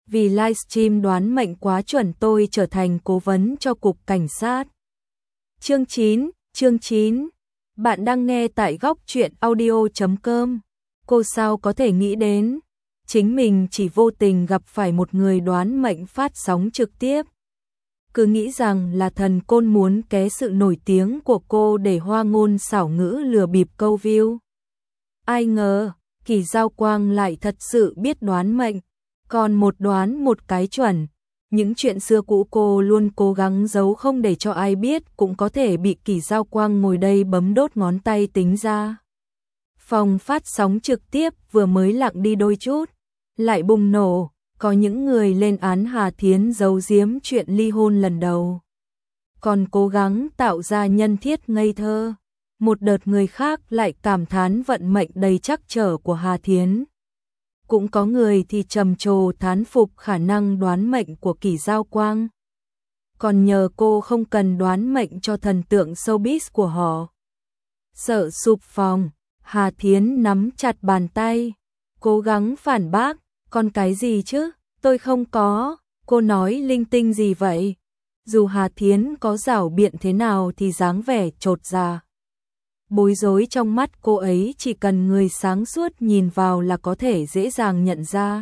vì livestream đoán mệnh quá chuẩn tôi trở thành cố vấn cho cục cảnh sát. Chương 9. Bạn đang nghe tại góc truyện audio.com. Cô sao có thể nghĩ đến chính mình chỉ vô tình gặp phải một người đoán mệnh phát sóng trực tiếp. Cứ nghĩ rằng là thần côn muốn ké sự nổi tiếng của cô để hoa ngôn xảo ngữ lừa bịp câu view. Ai ngờ, Kỳ Giao Quang lại thật sự biết đoán mệnh, còn một đoán một cái chuẩn. Những chuyện xưa cũ cô luôn cố gắng giấu không để cho ai biết cũng có thể bị Kỳ Giao Quang ngồi đây bấm đốt ngón tay tính ra. Phòng phát sóng trực tiếp vừa mới lặng đi đôi chút, lại bùng nổ, có những người lên án Hà Thiến giấu giếm chuyện ly hôn lần đầu. Còn cố gắng tạo ra nhân thiết ngây thơ. Một đợt người khác lại cảm thán vận mệnh đầy trắc trở của Hà Thiến. Cũng có người thì trầm trồ thán phục khả năng đoán mệnh của Kỳ Giao Quang. Còn nhờ cô không cần đoán mệnh cho thần tượng showbiz của họ. Sợ sụp phòng, Hà Thiến nắm chặt bàn tay, cố gắng phản bác, còn cái gì chứ, tôi không có, cô nói linh tinh gì vậy? Dù Hà Thiến có giảo biện thế nào thì dáng vẻ chột dạ. Bối rối trong mắt cô ấy chỉ cần người sáng suốt nhìn vào là có thể dễ dàng nhận ra.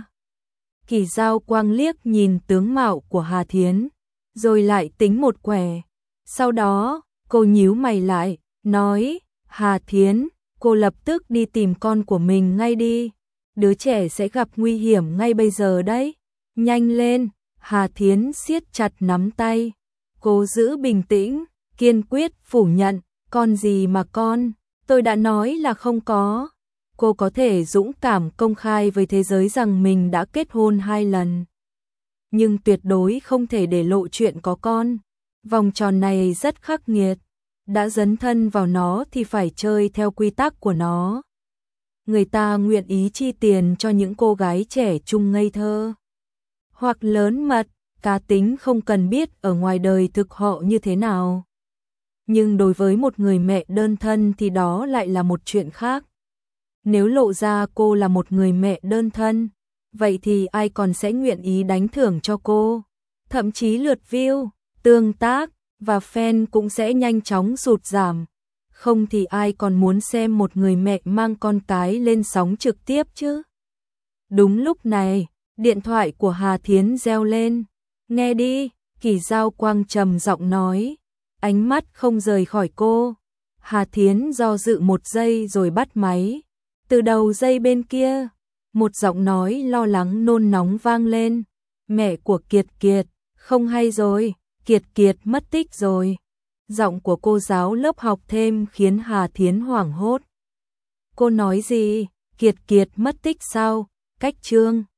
Kỳ Giao Quang liếc nhìn tướng mạo của Hà Thiến, rồi lại tính một quẻ. Sau đó, cô nhíu mày lại, nói, Hà Thiến, cô lập tức đi tìm con của mình ngay đi. Đứa trẻ sẽ gặp nguy hiểm ngay bây giờ đấy. Nhanh lên, Hà Thiến siết chặt nắm tay. Cô giữ bình tĩnh, kiên quyết phủ nhận. Con gì mà con, tôi đã nói là không có. Cô có thể dũng cảm công khai với thế giới rằng mình đã kết hôn 2 lần. Nhưng tuyệt đối không thể để lộ chuyện có con. Vòng tròn này rất khắc nghiệt. Đã dấn thân vào nó thì phải chơi theo quy tắc của nó. Người ta nguyện ý chi tiền cho những cô gái trẻ trung ngây thơ. Hoặc lớn mật, cá tính không cần biết ở ngoài đời thực họ như thế nào. Nhưng đối với một người mẹ đơn thân thì đó lại là một chuyện khác. Nếu lộ ra cô là một người mẹ đơn thân, vậy thì ai còn sẽ nguyện ý đánh thưởng cho cô. Thậm chí lượt view, tương tác và fan cũng sẽ nhanh chóng sụt giảm. Không thì ai còn muốn xem một người mẹ mang con cái lên sóng trực tiếp chứ. Đúng lúc này, điện thoại của Hà Thiến reo lên. Nghe đi, Kỳ Giao Quang trầm giọng nói. Ánh mắt không rời khỏi cô. Hà Thiến do dự một giây rồi bắt máy. Từ đầu dây bên kia, một giọng nói lo lắng nôn nóng vang lên. Mẹ của Kiệt Kiệt, không hay rồi, Kiệt Kiệt mất tích rồi. Giọng của cô giáo lớp học thêm khiến Hà Thiến hoảng hốt. Cô nói gì? Kiệt Kiệt mất tích sao? Cách chương